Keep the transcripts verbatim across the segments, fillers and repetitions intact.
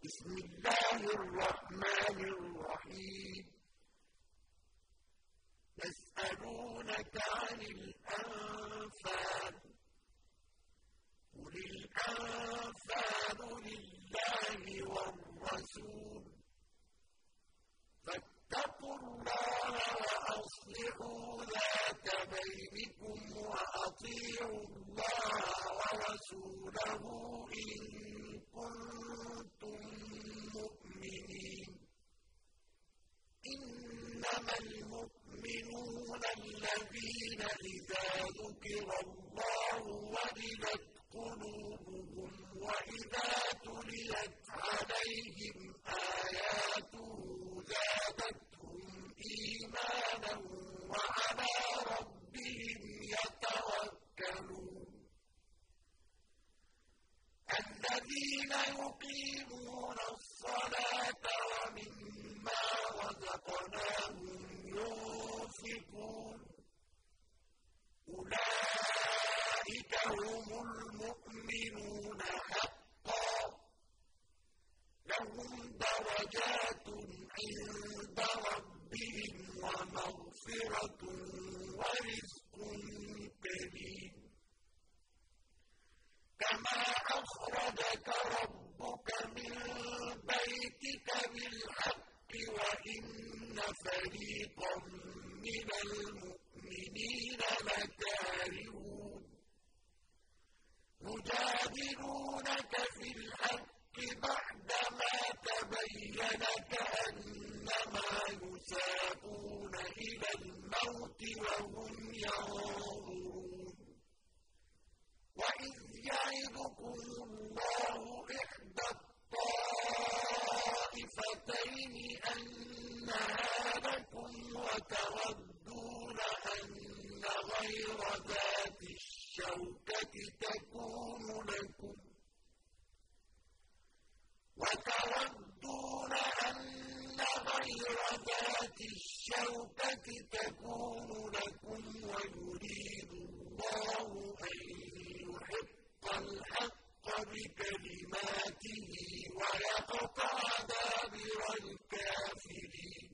بسم الله الرحمن الرحيم يسألونك عن الأنفال قل الأنفال لله والرسول فاتقوا الله وأصلحوا ذات بينكم وأطيعوا الله ورسوله إن كنتم مؤمنين إنما المؤمنون الذين إذا ذكر الله وجلت قلوبهم وإذا تليت عليهم آياته زادتهم إيمانا وعلى ربهم يتوكلون الذين يقيمون الصلاة ومما رزقناهم ينفقون أولئك هم المؤمنون حقا لهم درجات عند ربهم ومغفرة ورزق كريم كما أخرجك ربك من بيتك بالحق وإن فريقا من المؤمنين لكارهون يجادلونك في الحق بعدما تبين كأنما يساقون إلى الموت وهم ينظرون وإذ يعدكم الله إحدى الطائفتين أنها لكم وتودون أن غير ذات الشوكة تكون لكم وتودون أن غير ذات الشوكة تكون لكم ويريد الله أن يحق الحق بكلماته ويقطع دابر الكافرين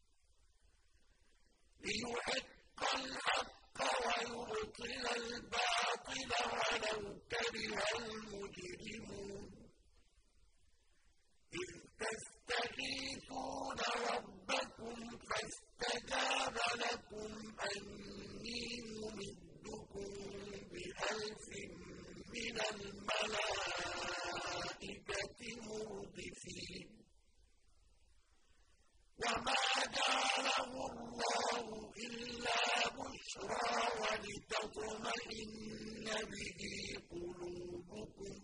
ليحق الحق ويبطل الباطل ولو كره المجرمون إذ تستغيثون ربكم فاستجاب لكم أني ممدكم بألف من الملائكة مردفين وما جعله الله إلا بشرى ولتطمئن به قلوبكم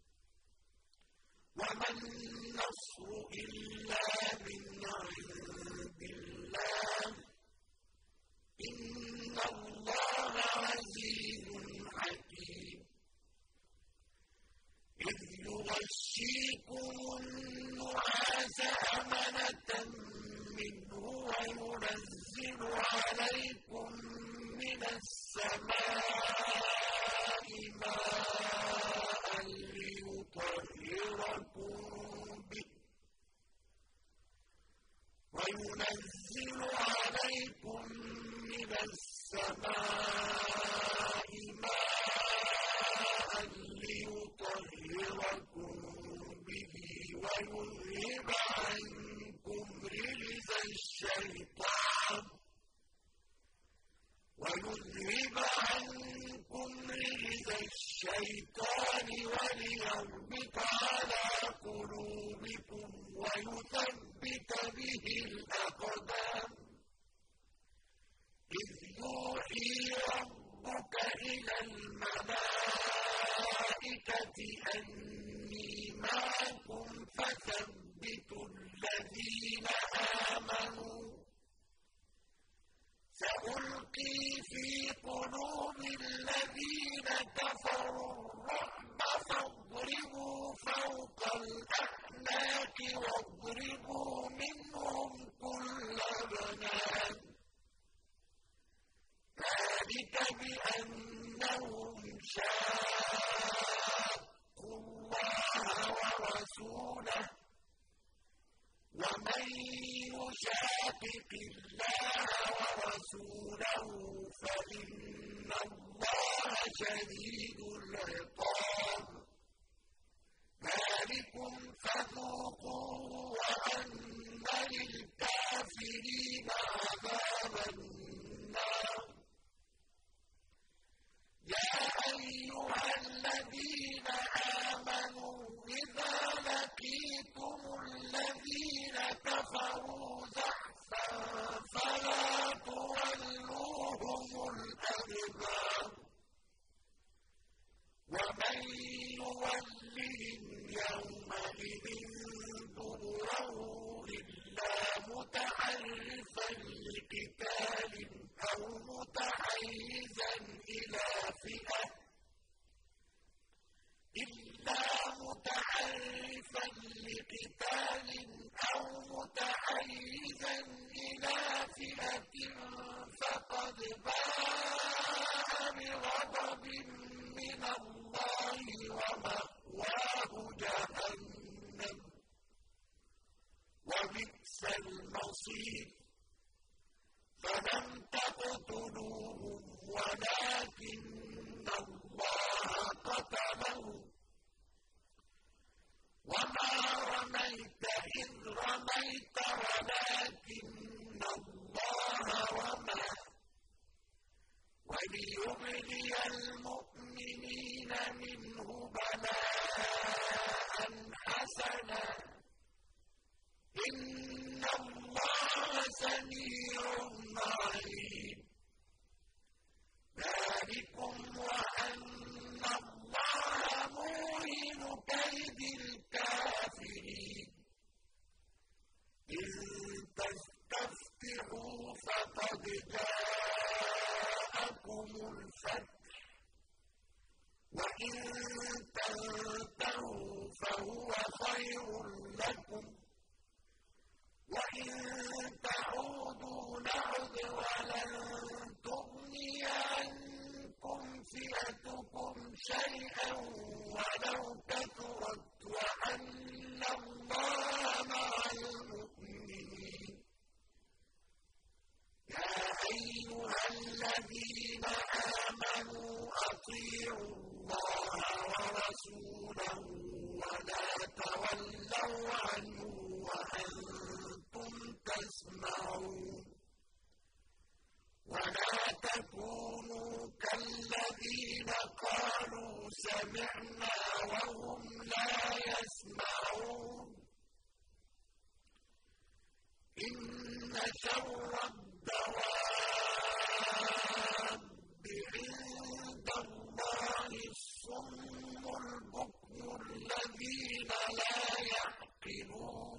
وما النصر إلا من عند الله إن الله عزيز حكيم إذ يغشيكم النعاس أمنة منه وينزل عليكم من السماء ماء ليطهركم به وينزل عليكم من السماء ماء ليطهركم به ويذهب عنكم رجز الشيطان ويذهب عنكم رجز الشيطان وليربط على قلوبكم ويثبت به الأقدام إذ يوحي ربك إلى الملائكة أني معكم فثبتوا يُشَاقِقِ اللَّهَ وَرَسُولَهُ فَإِنَّ اللَّهَ شَدِيدُ الْعِقَابِ. ذَٰلِكُمْ فَذُوقُوهُ وَأَنَّ لِلْكَافِرِينَ عَذَابَ النَّارِ. يَا أَيُّهَا الَّذِينَ آمَنُوا إِذَا لَقِيتُمُ الَّذِينَ كَفَرُوا زَحْفًا فَلَا تُوَلُّوهُمُ الْأَدْبَارَ. وَمَن يُوَلِّهِمْ يَوْمَئِذٍ دُبُرَهُ إِلَّا مُتَحَرِّفًا لِّقِتَالٍ أَوْ مُتَحَيِّزًا إِلَىٰ فِئَةٍ إِلَّا مُتَحَرِّفًا لِّقِتَالٍ أَوْ مُتَحَيِّزًا إِلَىٰ فِئَةٍ فَقَدْ بَاءَ بِغَضَبٍ مِّنَ اللَّهِ وَمَأْوَاهُ جَهَنَّمُ ۖ وَبِئْسَ الْمَصِيرُ. فَلَمْ تَقْتُلُوهُمْ وَلَٰكِنَّ اللَّهَ قَتَلَهُمْ ۚ وَمَا رَمَيْتَ إِذْ رَمَيْتَ وَلَٰكِنَّ اللَّهَ رَمَىٰ ۚ وَلِيُبْلِيَ الْمُؤْمِنِينَ مِنْهُ بَلَاءً حَسَنًا ۚ إِنَّ اللَّهَ سَمِيعٌ عَلِيمٌ. ذَٰلِكُمْ وَأَنَّ اللَّهَ مُوهِنُ كَيْدِ الْكَافِرِينَ. إِن تَسْتَفْتِحُوا فَقَدْ جَاءَكُمُ الْفَتْحُ، وَإِن تَنتَهُوا فَهُوَ خَيْرٌ لَّكُمْ، وَإِن تَعُودُوا نَعُدْ وَلَن تُغْنِيَ عَنكُمْ فِئَتُكُمْ شَيْئًا وَلَوْ كَثُرَتْ وَأَنَّ اللَّهَ مَعَ الْمُؤْمِنِينَ. يَا أَيُّهَا الَّذِينَ آمَنُوا أَطِيعُوا اللَّهَ وَرَسُولَهُ وَلَا تَوَلَّوْا عَنْهُ وَأَنتُمْ تَسْمَعُونَ. وَلَا تَكُونُوا كَالَّذِينَ قَالُوا سَمِعْنَا وَهُمْ لَا يَسْمَعُونَ. إِنَّ شَرَّ الدَّوَابِّ عِندَ اللَّهِ الصُّمُّ الْبُكْمُ الَّذِينَ لَا يَعْقِلُونَ.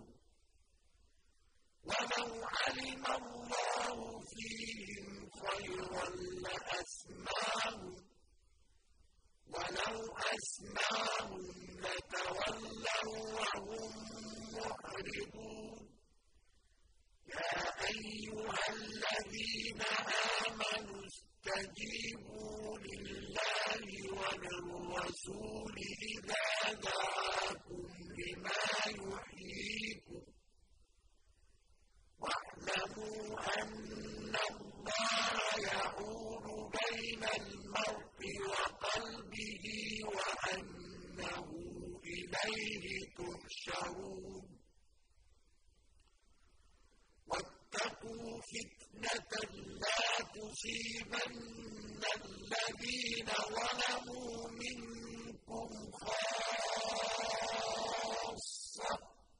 وَلَوْ عَلِمَ اللَّهُ فِيهِمْ خَيْرًا لَّأَسْمَعَهُمْ ۖ وَلَوْ أَسْمَعَهُمْ لَتَوَلَّوا وَّهُم مُّعْرِضُونَ. يَا أَيُّهَا الَّذِينَ آمَنُوا اسْتَجِيبُوا لِلَّهِ وَلِلرَّسُولِ إِذَا دَعَاكُمْ لِمَا يُحْيِيكُمْ، وَاعْلَمُوا أَنَّ اللَّهَ يَحُولُ بَيْنَ الْمَرْءِ وَقَلْبِهِ وَأَنَّهُ إِلَيْهِ تُحْشَرُونَ. وَاتَّقُوا فِتْنَةً لَّا تُصِيبَنَّ الَّذِينَ ظَلَمُوا مِنكُمْ خَاصَّةً،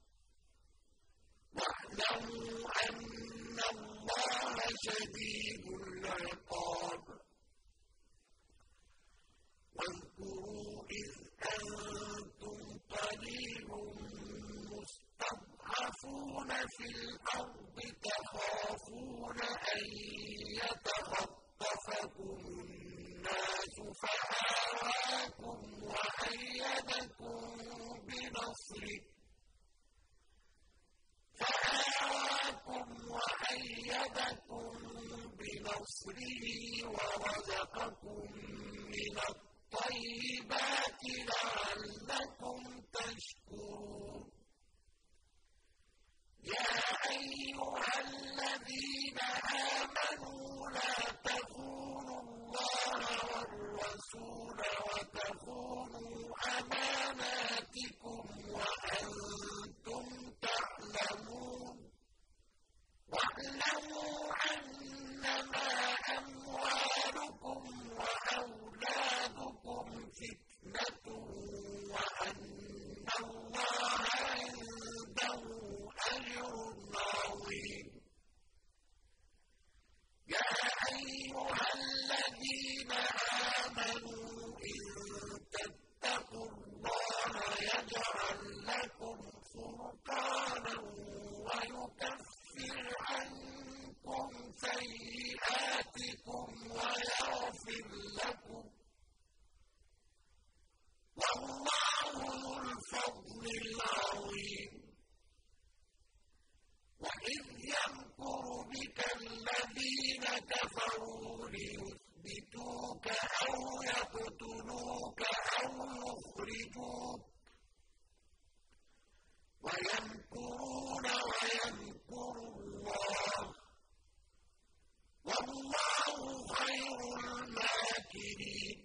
وَاعْلَمُوا أَنَّ اللَّهَ شَدِيدُ الْعِقَابِ. وَاذْكُرُوا إِذْ أَنتُمْ قَلِيلٌ مُّسْتَضْعَفُونَ فِي الْأَرْضِ تَخَافُونَ أَن يَتَخَطَّفَكُمُ النَّاسُ فَآوَاكُمْ وَأَيَّدَكُم بِنَصْرِهِ فَآوَاكُمْ وَأَيَّدَكُم بِنَصْرِهِ وَرَزَقَكُم مِّنَ الطَّيِّبَاتِ لَعَلَّكُمْ تَشْكُرُونَ. يَا أَيُّهَا الَّذِينَ فُرْقَانًا وَيُكَفِّرْ عَنكُمْ سَيِّئَاتِكُمْ وَيَغْفِرْ لَكُمْ ۗ وَاللَّهُ ذُو الْفَضْلِ الْعَظِيمِ. وَإِذْ يَمْكُرُ بِكَ الَّذِينَ كَفَرُوا لِيُثْبِتُوكَ أَوْ يَقْتُلُوكَ أَوْ يُخْرِجُوكَ وَيَمْكُرُونَ وَيَمْكُرُ اللَّهُ ۖ وَاللَّهُ خَيْرُ الْمَاكِرِينَ.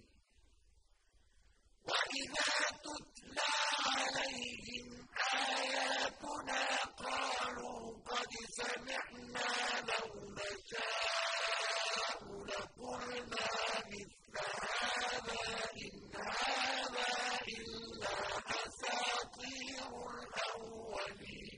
وَإِذَا تُتْلَىٰ عَلَيْهِمْ آيَاتُنَا قَالُوا قَدْ سَمِعْنَا لَوْ نَشَاءُ لَقُلْنَا مِثْلَ هَٰذَا إِنْ هَٰذَا إِلَّا أَسَاطِيرُ الْأَوَّلِينَ.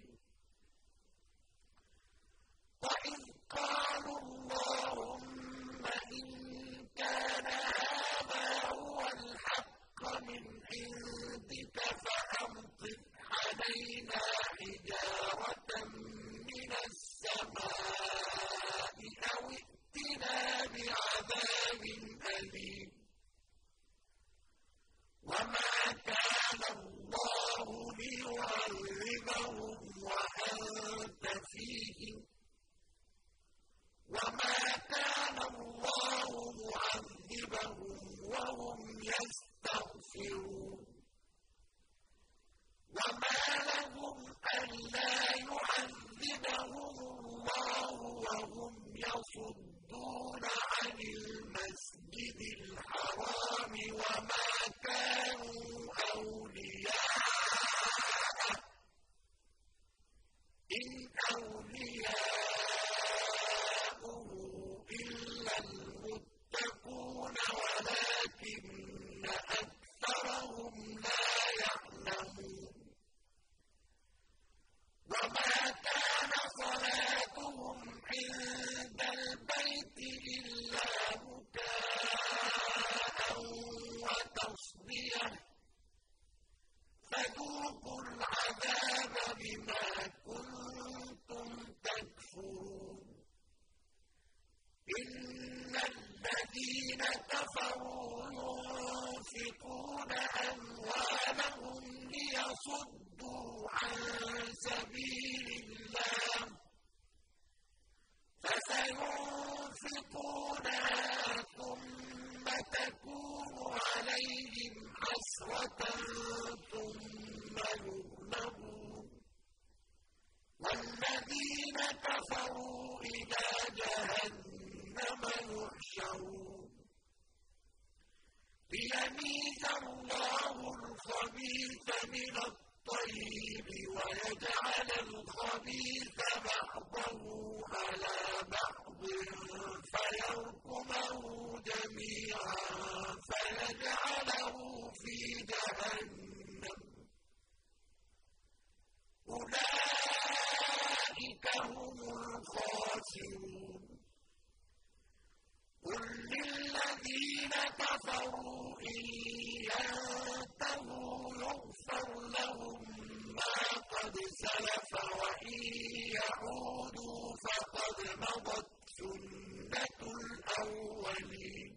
وَإِذْ قَالُوا اللَّهُمَّ إِن كَانَ هَٰذَا هُوَ الْحَقَّ مِنْ عِندِكَ فَأَمْطِرْ عَلَيْنَا حِجَارَةً مِّنَ السَّمَاءِ أَوِ ائْتِنَا بِعَذَابٍ أَلِيمٍ. وَمَا كَانَ اللَّهُ لِيُعَذِّبَهُمْ وَأَنتَ فِيهِمْ ۚ وَمَا كَانَ اللَّهُ مُعَذِّبَهُمْ وَهُمْ يَسْتَغْفِرُونَ. وَمَا لَهُمْ أَلَّا يُعَذِّبَهُمُ اللَّهُ وَهُمْ يَصُدُّونَ عَنِ الْمَسْجِدِ الْحَرَامِ وَمَا كَانُوا أَوْلِيَاءَهُ ۚ إِنْ أَوْلِيَاؤُهُ إِلَّا الْمُتَّقُونَ وَلَٰكِنَّ أَكْثَرَهُمْ لَا يَعْلَمُونَ. وَمَا كَانَ صَلَاتُهُمْ عِندَ الْبَيْتِ إِلَّا مُكَاءً وَتَصْدِيَةً ۚ فَذُوقُوا الْعَذَابَ بِمَا كُنتُمْ تَكْفُرُونَ. إِنَّ الَّذِينَ كَفَرُوا يُنفِقُونَ أَمْوَالَهُمْ لِيَصُدُّوا عَن سَبِيلِ اللَّهِ فَسَيُنفِقُونَهَا ثُمَّ تَكُونُ عَلَيْهِمْ حَسْرَةً ثُمَّ يُغْلَبُونَ ۗ وَالَّذِينَ كَفَرُوا إِلَىٰ جَهَنَّمَ يُحْشَرُونَ. لِيَمِيزَ اللَّهُ الْخَبِيثَ مِنَ الطَّيِّبِ وَيَجْعَلَ الْخَبِيثَ بَعْضَهُ عَلَىٰ بَعْضٍ فَيَرْكُمَهُ جَمِيعًا فَيَجْعَلَهُ فِي جَهَنَّمَ ۚ أُولَٰئِكَ هُمُ الْخَاسِرُونَ. قُل لِّلَّذِينَ كَفَرُوا إِن يَنتَهُوا يُغْفَرْ لَهُم مَّا قَدْ سَلَفَ وَإِن يَعُودُوا فَقَدْ مَضَتْ سُنَّتُ الْأَوَّلِينَ.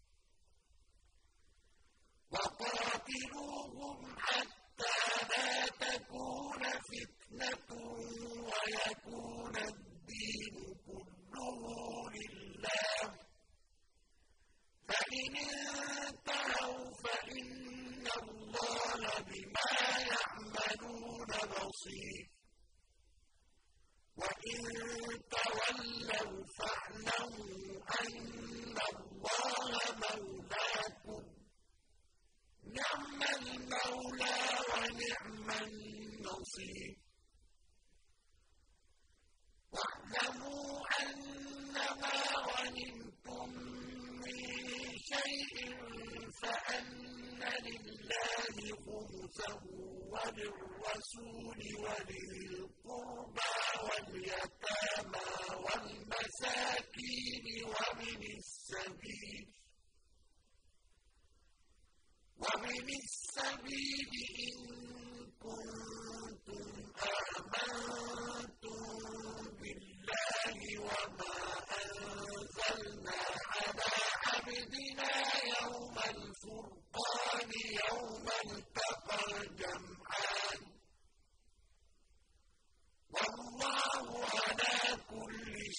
وَقَاتِلُوهُمْ حَتَّىٰ لَا تَكُونَ فِتْنَةٌ وَيَكُونَ الدِّينُ كُلُّهُ لِلَّهِ ۖ فَإِنِ انتَهَوْا فَإِنَّ اللَّهَ بِمَا يَعْمَلُونَ بَصِيرٌ. وَإِن تَوَلَّوْا فَاعْلَمُوا أَنَّ اللَّهَ مَوْلَاكُمْ ۚ نِعْمَ الْمَوْلَىٰ وَنِعْمَ النَّصِيرُ. وَاعْلَمُوا أَنَّمَا غَنِمْتُم مِّن شَيْءٍ فَأَنَّ لِلَّهِ خُمُسَهُ وَلِلرَّسُولِ وَلِذِي الْقُرْبَىٰ وَالْيَتَامَىٰ وَالْمَسَاكِينِ وَابْنِ السَّبِيلِ وَابْنِ السَّبِيلِ إِن كُنتُمْ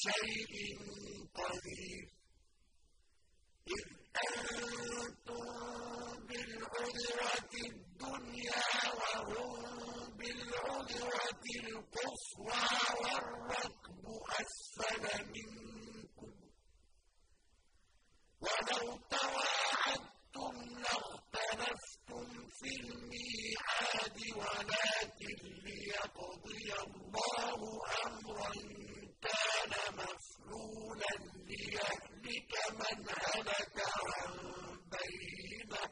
شيء قدير إذ أنتم بالعدوة الدنيا وهم بالعدوة القصوى والركب أسفل منكم ولو تواعدتم لاختلفتم في الميعاد ولكن ليقضي الله أمرا كان مفعولا ليهلك من هلك عن بينة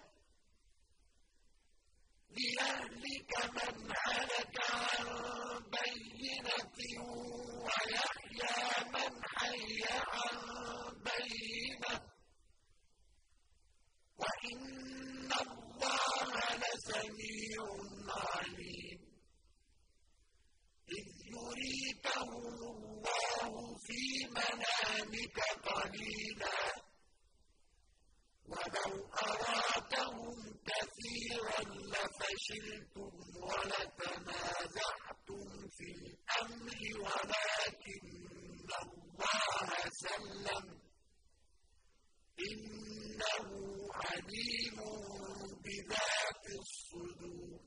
ليهلك من هلك عن بينة ويحيى من حي عن بينة وإن الله لسميع عليم إذ يريكهم الله في منامك قليلا ولو أرادهم كثيرا لفشلتم ولتنازعتم في الأمر ولكن الله سلم إنه عليم بذات الصدور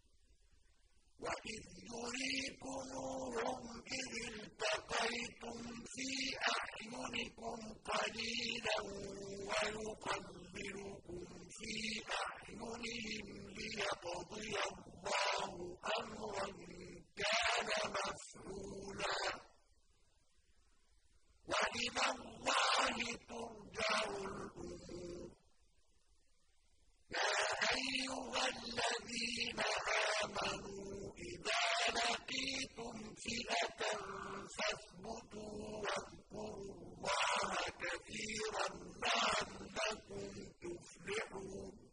وإذ يريكموهم إذ التقيتم في أعينكم قليلا ويقللكم في أعينهم ليقضي الله أمرا كان مفعولا وإلى الله ترجع الأمور يا أيها الذين آمنوا إذا لقيتم فئة فاثبتوا واذكروا الله كثيرا لعلكم تفلحون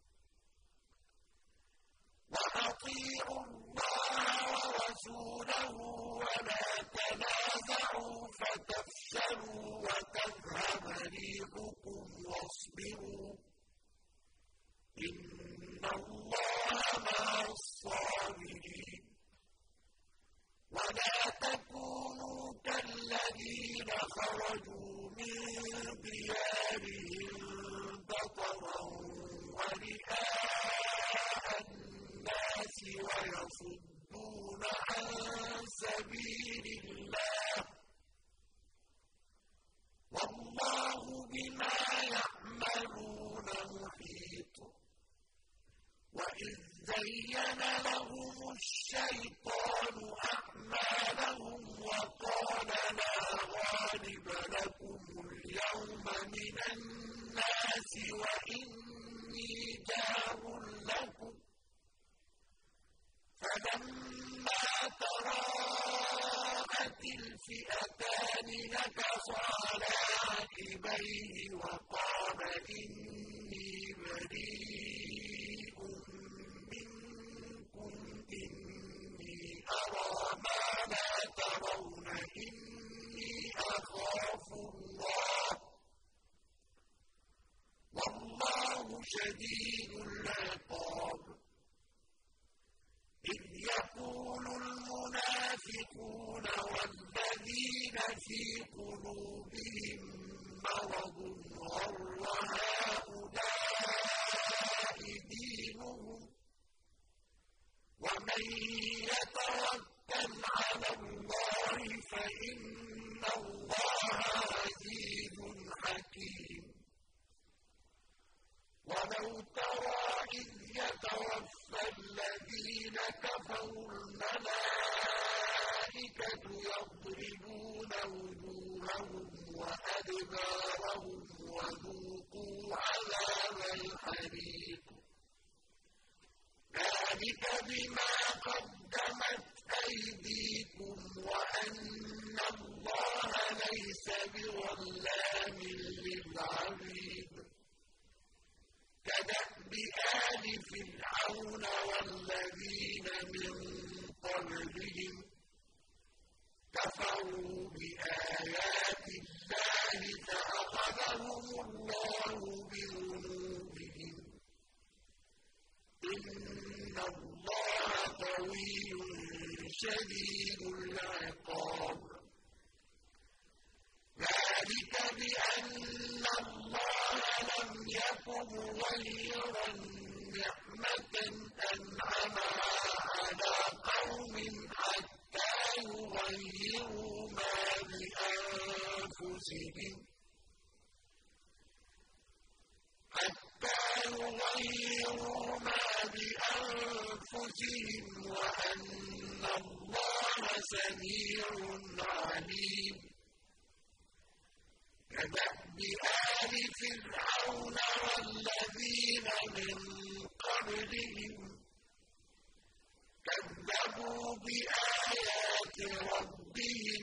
وأطيعوا الله ورسوله ولا تنازعوا فتفشلوا وتذهب ريحكم واصبروا إن الله مع الصابرين ولا تكونوا كالذين خرجوا من ديارهم بطرا ورئاء الناس ويصدون عن سبيل الله والله بما يعملون محيط وإذ زين لهم الشيطان أعمالهم وقال لا غالب لكم اليوم من الناس وإني جار لكم فلما تراءت الفئتان نكص على عقبيه وقال إني بريء منكم إني أرى ما لا ترون إني أخاف الله والله شديد العقاب إذ يقول المنافقون والذين في قلوبهم مرض غر هؤلاء دينهم ومن يتوكل على الله فإن الله عزيز حكيم ولو ترى إذ يتوفى الذين كفروا الملائكة يضربون وجوههم وأدبارهم وذوقوا عذاب الحريق ذلك بما قدمت أيديكم وأن الله ليس بظلام للعبيد كدأب آل فرعون والذين من قبلهم كفروا بآيات الله فأخذهم الله بذنوبهم إن الله قوي شديد العقاب بأن الله لم يك مغيرا نعمة أنعمها على قوم حتى يغيروا ما بأنفسهم حتى يغيروا ما بأنفسهم وأن الله سميع عليم كدأب آل فرعون والذين من قبلهم كذبوا بآيات ربهم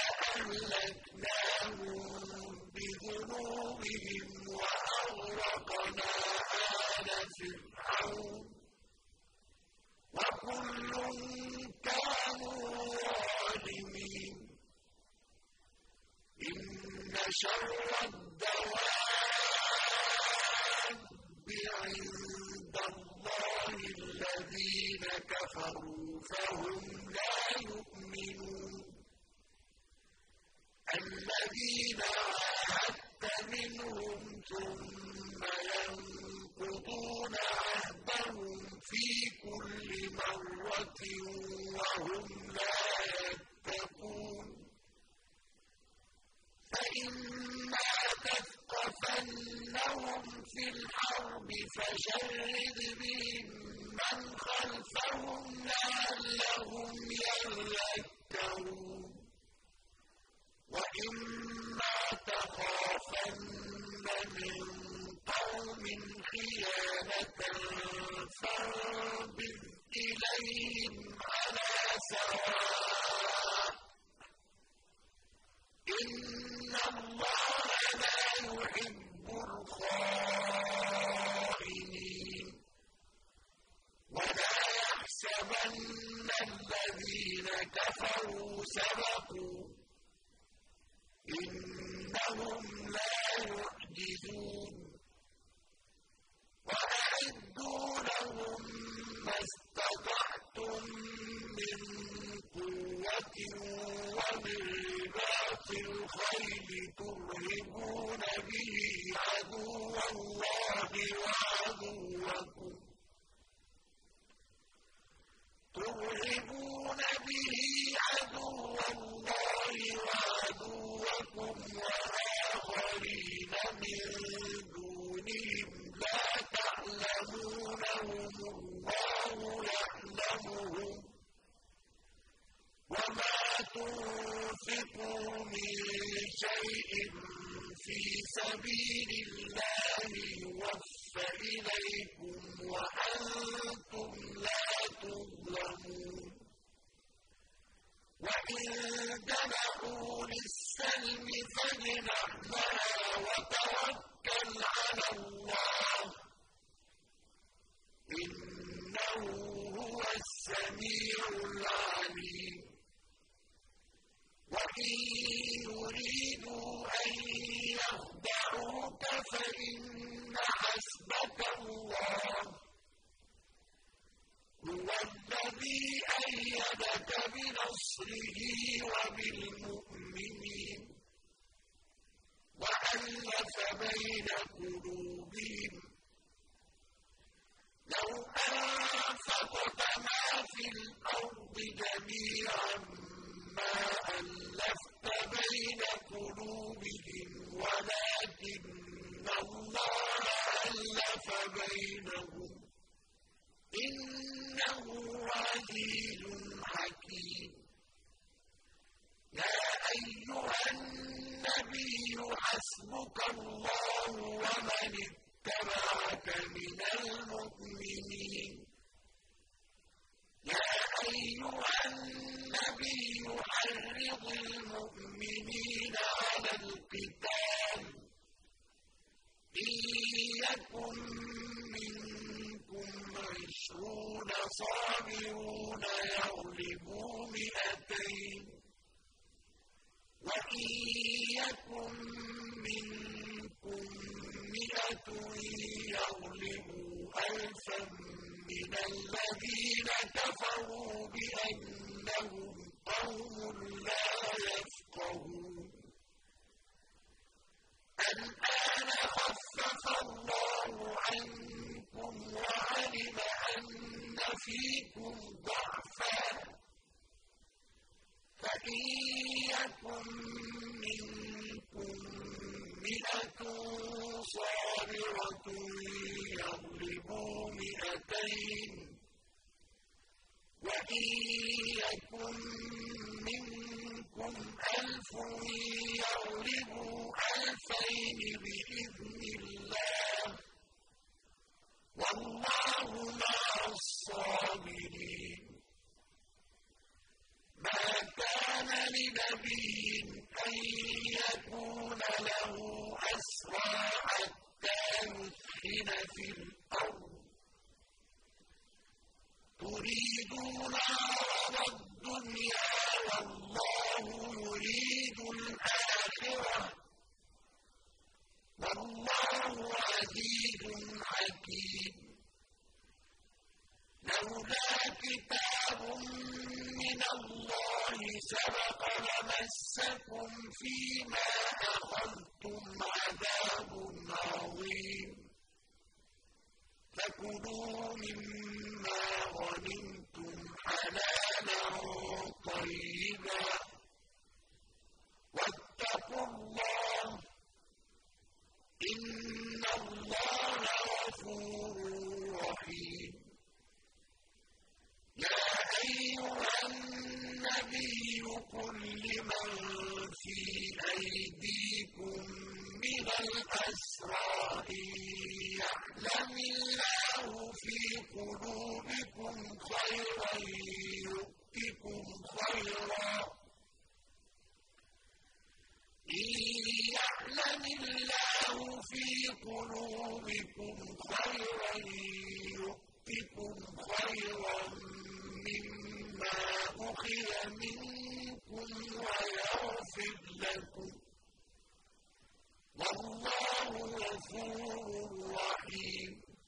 فأهلكناهم بذنوبهم وأغرقنا آل فرعون وكل كانوا ظالمين إن شر الدواب عند الله الذين كفروا فهم لا يؤمنون الذين عاهدت منهم ثم ينقضون عهدهم في كل مرة وهم لا يتقون فإما تثقفنهم في الحرب فشرد بهم من خلفهم لعلهم يذكرون وإما تخافن من قوم خيانة فانبذ إليهم على سواء إن الله لا يحب الخائنين ولا يحسبن الذين كفروا سبقوا إنهم لا يعجزون وأعدوا لهم ما استطعتم من قوة ومن رباط الخيل ترهبون به عدو الله وعدوكم ترهبون به عدو الله وعدوكم وآخرين من دونهم لا تعلمونهم الله يعلمهم وما تنفقوا من شيء في سبيل الله يوفى إليكم وأنتم لا تظلمون وإن جنحوا للسلم فاجنح لها وتوكل على الله إنه هو السميع العليم وإن يريدوا أن يخدعوك فإن حسبك الله هو الذي أيدك بنصره وبالمؤمنين وألف بين قلوبهم لو أنفقت ما في الأرض جميعا ما ألفت بين قلوبهم ولكن الله ألف بينهم إنه عزيز حكيم يا أيها النبي حسبك الله ومن اتبعك من المؤمنين يا أيها النبي حرض المؤمنين على القتال إن يكن منكم عشرون صابرون يغلبوا مئتين وإن يكن منكم مئة يغلبوا ألفا من الذين كفروا بأنهم قوم لا يفقهون وَإِن يَكُن مِّنكُم مِّائَةٌ صَابِرَةٌ يَغْلِبُوا مِائَتَيْنِ وَإِن يَكُن مِّنكُمْ أَلْفٌ يَغْلِبُوا أَلْفَيْنِ بِإِذْنِ اللَّهِ ۗ وَاللَّهُ مَعَ الصَّابِرِينَ. مَا كَانَ لِنَبِيٍّ أَن يَكُونَ لَهُ أَسْرَىٰ حَتَّىٰ يُثْخِنَ فِي الْأَرْضِ ۚ تُرِيدُونَ عَرَضَ الدُّنْيَا وَاللَّهُ يُرِيدُ الْآخِرَةَ ۗ وَاللَّهُ عَزِيزٌ حَكِيمٌ. لَّوْلَا كِتَابٌ مِّنَ اللَّهِ سَبَقَ لَمَسَّكُمْ فِيمَا أَخَذْتُمْ عَذَابٌ عَظِيمٌ. فَكُلُوا مِمَّا غَنِمْتُمْ حَلَالًا طَيِّبًا وَاتَّقُوا اللَّهَ ۚ إِنَّ اللَّهَ غَفُورٌ رَّحِيمٌ. يَا أَيُّهَا النَّبِيُّ قُل لِّمَن فِي أَيْدِيكُم مِّنَ الْأَسْرَىٰ إِن يَعْلَمِ اللَّهُ فِي قُلُوبِكُمْ خَيْرًا يُؤْتِكُمْ خَيْرًا إِن يَعْلَمِ اللَّهُ فِي قُلُوبِكُمْ خَيْرًا يُؤْتِكُمْ خَيْرًا مِّمَّا أُخِذَ مِنكُمْ وَيَغْفِرْ لَكُمْ ۗ وَاللَّهُ غَفُورٌ رَّحِيمٌ.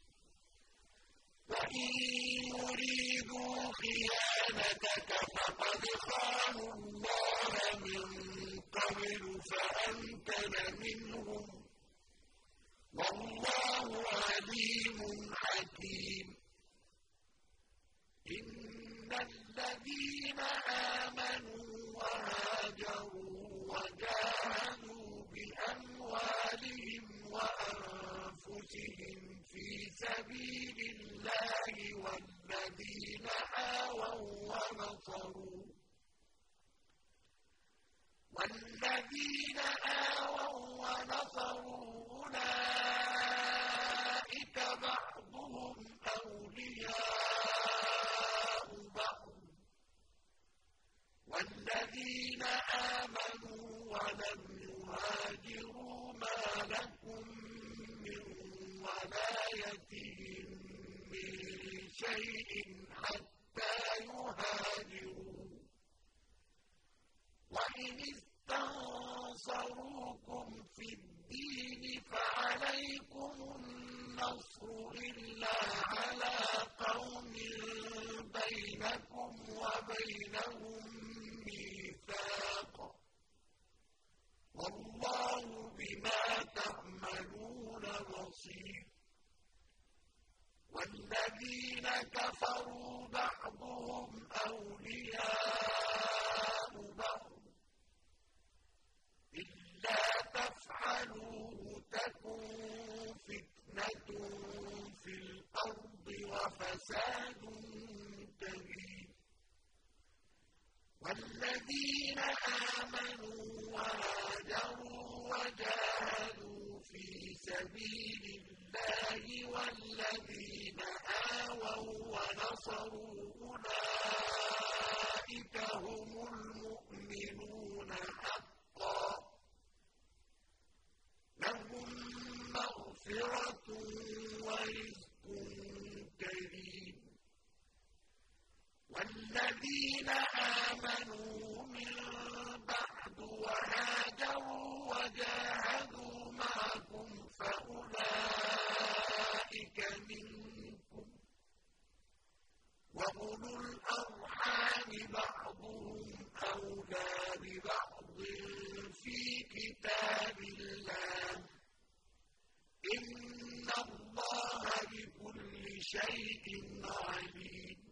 وَإِن يُرِيدُوا خِيَانَتَكَ فَقَدْ خَانُوا اللَّهَ مِن قَبْلُ فَأَمْكَنَ مِنْهُمْ ۗ وَاللَّهُ عَلِيمٌ حَكِيمٌ. إِنَّ الَّذِينَ آمَنُوا وَهَاجَرُوا وَجَاهَدُوا بِأَمْوَالِهِمْ وَأَنفُسِهِمْ فِي سَبِيلِ اللَّهِ وَالَّذِينَ آوَوا وَّنَصَرُوا وَالَّذِينَ آوَوا وَّنَصَرُوا أُولَٰئِكَ بَعْضُهُمْ أَوْلِيَاءُ بَعْضٍ ۚ وَالَّذِينَ آمَنُوا وَلَمْ يُهَاجِرُوا مَا لَكُم مِّن وَلَايَتِهِم مِّن شَيْءٍ حَتَّىٰ يُهَاجِرُوا ۚ وَإِنِ اسْتَنصَرُوكُمْ فِي الدِّينِ فَعَلَيْكُمُ النَّصْرُ إِلَّا عَلَىٰ قَوْمٍ بَيْنَكُمْ وَبَيْنَهُم مِّيثَاقٌ ۗ وَاللَّهُ بِمَا تَعْمَلُونَ بَصِيرٌ. وَالَّذِينَ كَفَرُوا بَعْضُهُمْ أَوْلِيَاءُ بَعْضٍ ۚ إِلَّا تَفْعَلُوهُ تَكُن فِتْنَةٌ فِي الْأَرْضِ وَفَسَادٌ كَبِيرٌ. وَالَّذِينَ آمَنُوا وَهَاجَرُوا وَجَاهَدُوا فِي سَبِيلِ اللَّهِ وَالَّذِينَ آوَوا وَّنَصَرُوا أُولَٰئِكَ هُمُ الْمُؤْمِنُونَ حَقًّا ۚ لَّهُم مَّغْفِرَةٌ وَرِزْقٌ كَرِيمٌ. وَالَّذِينَ آمَنُوا مِن بَعْدُ وَهَاجَرُوا وَجَاهَدُوا مَعَكُمْ فَأُولَٰئِكَ مِنكُمْ ۚ وَأُولُو الْأَرْحَامِ بَعْضُهُمْ أَوْلَىٰ بِبَعْضٍ فِي كِتَابِ اللَّهِ ۗ إِنَّ اللَّهَ بِكُلِّ شَيْءٍ عَلِيمٌ.